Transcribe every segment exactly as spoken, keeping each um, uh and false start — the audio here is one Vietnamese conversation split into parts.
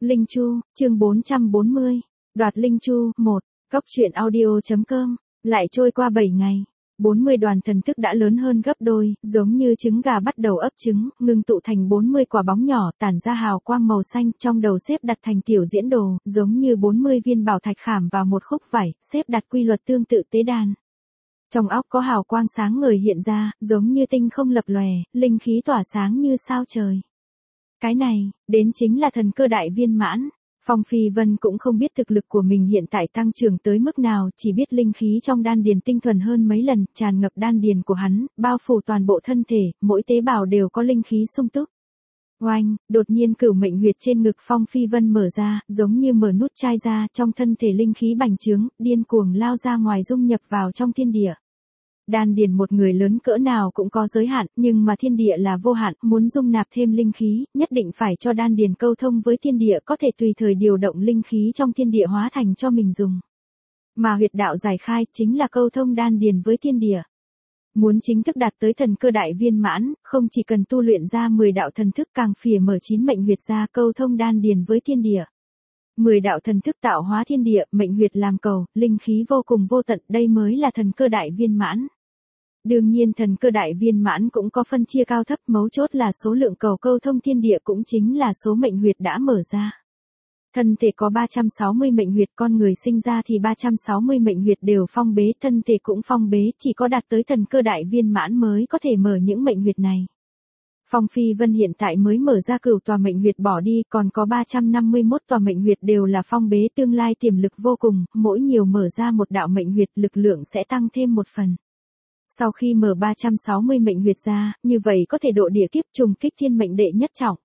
Linh Chu, chương bốn trăm bốn mươi. Đoạt Linh Chu, một. Cóc truyện audio.com. Lại trôi qua bảy ngày. bốn mươi đoàn thần thức đã lớn hơn gấp đôi, giống như trứng gà bắt đầu ấp trứng, ngưng tụ thành bốn mươi quả bóng nhỏ tản ra hào quang màu xanh, trong đầu xếp đặt thành tiểu diễn đồ, giống như bốn mươi viên bảo thạch khảm vào một khúc vải, xếp đặt quy luật tương tự tế đàn. Trong óc có hào quang sáng ngời hiện ra, giống như tinh không lập lòe, linh khí tỏa sáng như sao trời. Cái này, đến chính là thần cơ đại viên mãn. Phong Phi Vân cũng không biết thực lực của mình hiện tại tăng trưởng tới mức nào, chỉ biết linh khí trong đan điền tinh thuần hơn mấy lần, tràn ngập đan điền của hắn, bao phủ toàn bộ thân thể, mỗi tế bào đều có linh khí sung túc. Oanh, đột nhiên cửu mệnh huyệt trên ngực Phong Phi Vân mở ra, giống như mở nút chai ra, trong thân thể linh khí bành trướng, điên cuồng lao ra ngoài dung nhập vào trong thiên địa. Đan điền một người lớn cỡ nào cũng có giới hạn, nhưng mà thiên địa là vô hạn, muốn dung nạp thêm linh khí, nhất định phải cho đan điền câu thông với thiên địa, có thể tùy thời điều động linh khí trong thiên địa hóa thành cho mình dùng. Mà huyệt đạo giải khai chính là câu thông đan điền với thiên địa. Muốn chính thức đạt tới thần cơ đại viên mãn, không chỉ cần tu luyện ra mười đạo thần thức, càng phìa mở chín mệnh huyệt ra câu thông đan điền với thiên địa. mười đạo thần thức tạo hóa thiên địa, mệnh huyệt làm cầu, linh khí vô cùng vô tận, đây mới là thần cơ đại viên mãn. Đương nhiên thần cơ đại viên mãn cũng có phân chia cao thấp, mấu chốt là số lượng cầu câu thông thiên địa cũng chính là số mệnh huyệt đã mở ra. Thân thể có ba trăm sáu mươi mệnh huyệt, con người sinh ra thì ba trăm sáu mươi mệnh huyệt đều phong bế, thân thể cũng phong bế, chỉ có đạt tới thần cơ đại viên mãn mới có thể mở những mệnh huyệt này. Phong Phi Vân hiện tại mới mở ra cửu tòa mệnh huyệt bỏ đi, còn có ba trăm năm mươi mốt tòa mệnh huyệt đều là phong bế, tương lai tiềm lực vô cùng, mỗi nhiều mở ra một đạo mệnh huyệt lực lượng sẽ tăng thêm một phần. Sau khi mở ba trăm sáu mươi mệnh huyệt ra, như vậy có thể độ địa kiếp trùng kích thiên mệnh đệ nhất trọng.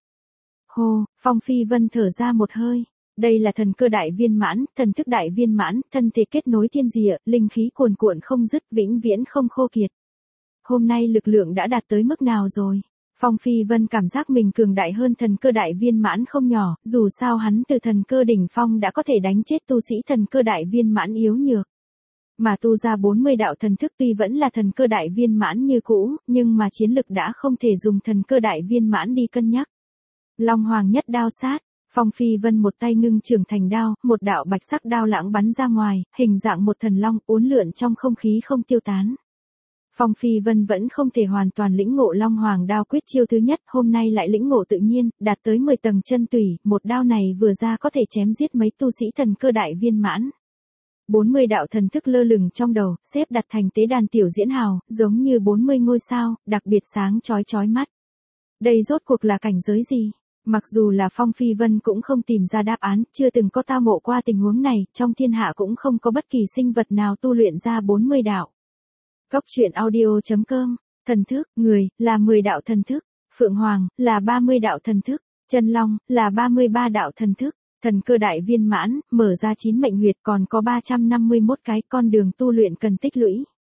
Hô, Phong Phi Vân thở ra một hơi. Đây là thần cơ đại viên mãn, thần thức đại viên mãn, thân thể kết nối thiên địa, linh khí cuồn cuộn không dứt, vĩnh viễn không khô kiệt. Hôm nay lực lượng đã đạt tới mức nào rồi? Phong Phi Vân cảm giác mình cường đại hơn thần cơ đại viên mãn không nhỏ, dù sao hắn từ thần cơ đỉnh phong đã có thể đánh chết tu sĩ thần cơ đại viên mãn yếu nhược. Mà tu ra bốn mươi đạo thần thức tuy vẫn là thần cơ đại viên mãn như cũ, nhưng mà chiến lực đã không thể dùng thần cơ đại viên mãn đi cân nhắc. Long Hoàng nhất đao sát, Phong Phi Vân một tay ngưng trường thành đao, một đạo bạch sắc đao lãng bắn ra ngoài, hình dạng một thần long uốn lượn trong không khí không tiêu tán. Phong Phi Vân vẫn không thể hoàn toàn lĩnh ngộ Long Hoàng đao quyết chiêu thứ nhất, hôm nay lại lĩnh ngộ tự nhiên, đạt tới mười tầng chân tủy, một đao này vừa ra có thể chém giết mấy tu sĩ thần cơ đại viên mãn. bốn mươi đạo thần thức lơ lửng trong đầu, xếp đặt thành tế đàn tiểu diễn hào, giống như bốn mươi ngôi sao, đặc biệt sáng chói chói mắt. Đây rốt cuộc là cảnh giới gì? Mặc dù là Phong Phi Vân cũng không tìm ra đáp án, chưa từng có tao ngộ qua tình huống này, trong thiên hạ cũng không có bất kỳ sinh vật nào tu luyện ra bốn mươi đạo. Cóc truyện audio.com, thần thức, người, là mười đạo thần thức, Phượng Hoàng, là ba mươi đạo thần thức, Chân Long, là ba mươi ba đạo thần thức. Thần cơ đại viên mãn, mở ra chín mệnh huyệt, còn có ba trăm năm mươi mốt cái con đường tu luyện cần tích lũy.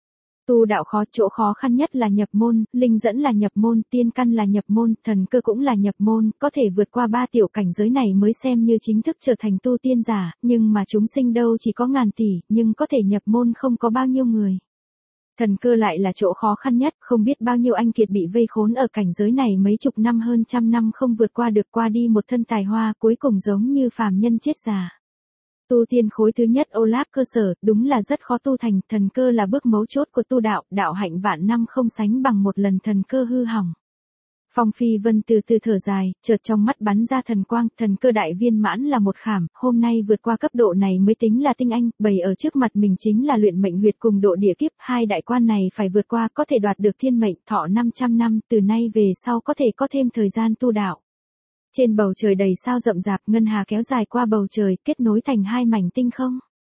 Tu đạo khó, chỗ khó khăn nhất là nhập môn, linh dẫn là nhập môn, tiên căn là nhập môn, thần cơ cũng là nhập môn, có thể vượt qua ba tiểu cảnh giới này mới xem như chính thức trở thành tu tiên giả, nhưng mà chúng sinh đâu chỉ có ngàn tỷ, nhưng có thể nhập môn không có bao nhiêu người. Thần cơ lại là chỗ khó khăn nhất, không biết bao nhiêu anh kiệt bị vây khốn ở cảnh giới này mấy chục năm hơn trăm năm không vượt qua được, qua đi một thân tài hoa, cuối cùng giống như phàm nhân chết già. Tu tiên khối thứ nhất Olaf cơ sở, đúng là rất khó tu thành, thần cơ là bước mấu chốt của tu đạo, đạo hạnh vạn năm không sánh bằng một lần thần cơ hư hỏng. Phong Phi Vân từ từ thở dài, chợt trong mắt bắn ra thần quang, thần cơ đại viên mãn là một khảm, hôm nay vượt qua cấp độ này mới tính là tinh anh, bày ở trước mặt mình chính là luyện mệnh huyệt cùng độ địa kiếp, hai đại quan này phải vượt qua, có thể đoạt được thiên mệnh, thọ năm trăm năm, từ nay về sau có thể có thêm thời gian tu đạo. Trên bầu trời đầy sao rậm rạp, ngân hà kéo dài qua bầu trời, kết nối thành hai mảnh tinh không.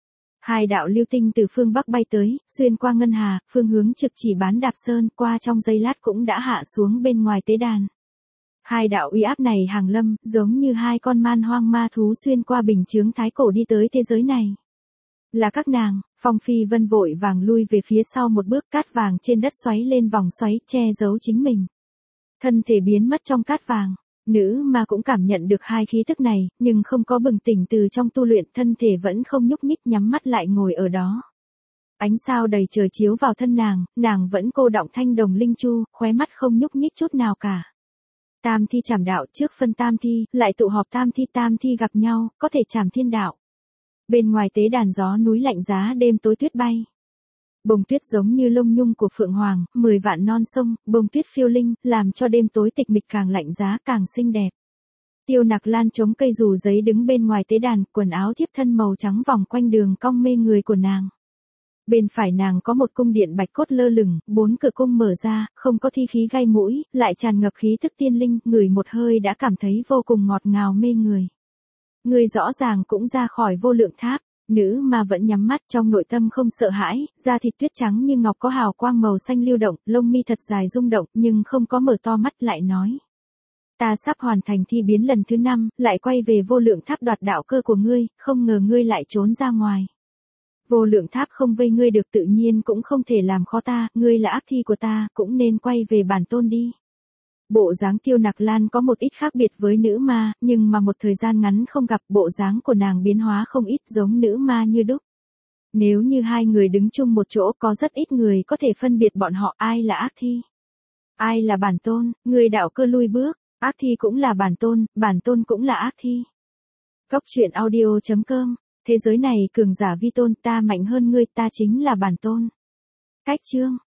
Hai đạo lưu tinh từ phương Bắc bay tới, xuyên qua ngân hà, phương hướng trực chỉ Bán Đạp Sơn, qua trong giây lát cũng đã hạ xuống bên ngoài tế đàn. Hai đạo uy áp này hàng lâm, giống như hai con man hoang ma thú xuyên qua bình chướng thái cổ đi tới thế giới này. Là các nàng, Phong Phi Vân vội vàng lui về phía sau một bước, cát vàng trên đất xoáy lên vòng xoáy, che giấu chính mình. Thân thể biến mất trong cát vàng. Nữ mà cũng cảm nhận được hai khí tức này, nhưng không có bừng tỉnh từ trong tu luyện, thân thể vẫn không nhúc nhích, nhắm mắt lại ngồi ở đó. Ánh sao đầy trời chiếu vào thân nàng, nàng vẫn cô đọng thanh đồng linh chu, khóe mắt không nhúc nhích chút nào cả. Tam thi trảm đạo, trước phân tam thi, lại tụ họp tam thi, tam thi gặp nhau, có thể trảm thiên đạo. Bên ngoài tế đàn gió núi lạnh giá, đêm tối tuyết bay. Bông tuyết giống như lông nhung của phượng hoàng, mười vạn non sông, bông tuyết phiêu linh, làm cho đêm tối tịch mịch càng lạnh giá càng xinh đẹp. Tiêu Nặc Lan chống cây dù giấy đứng bên ngoài tế đàn, quần áo thiếp thân màu trắng vòng quanh đường cong mê người của nàng. Bên phải nàng có một cung điện bạch cốt lơ lửng, bốn cửa cung mở ra, không có thi khí gai mũi, lại tràn ngập khí thức tiên linh, ngửi một hơi đã cảm thấy vô cùng ngọt ngào mê người. Người rõ ràng cũng ra khỏi vô lượng tháp, nữ mà vẫn nhắm mắt trong nội tâm không sợ hãi, da thịt tuyết trắng như ngọc có hào quang màu xanh lưu động, lông mi thật dài rung động nhưng không có mở to mắt lại nói. Ta sắp hoàn thành thi biến lần thứ năm, lại quay về vô lượng tháp đoạt đạo cơ của ngươi, không ngờ ngươi lại trốn ra ngoài. Vô lượng tháp không vây ngươi được tự nhiên cũng không thể làm khó ta, ngươi là ác thi của ta, cũng nên quay về bản tôn đi. Bộ dáng Tiêu Nặc Lan có một ít khác biệt với nữ ma, nhưng mà một thời gian ngắn không gặp bộ dáng của nàng biến hóa không ít giống nữ ma như đúc. Nếu như hai người đứng chung một chỗ có rất ít người có thể phân biệt bọn họ ai là ác thi. Ai là bản tôn, người đạo cơ lui bước, ác thi cũng là bản tôn, bản tôn cũng là ác thi. Cốc truyện audio chấm com, thế giới này cường giả vi tôn, ta mạnh hơn ngươi, ta chính là bản tôn. Cách chương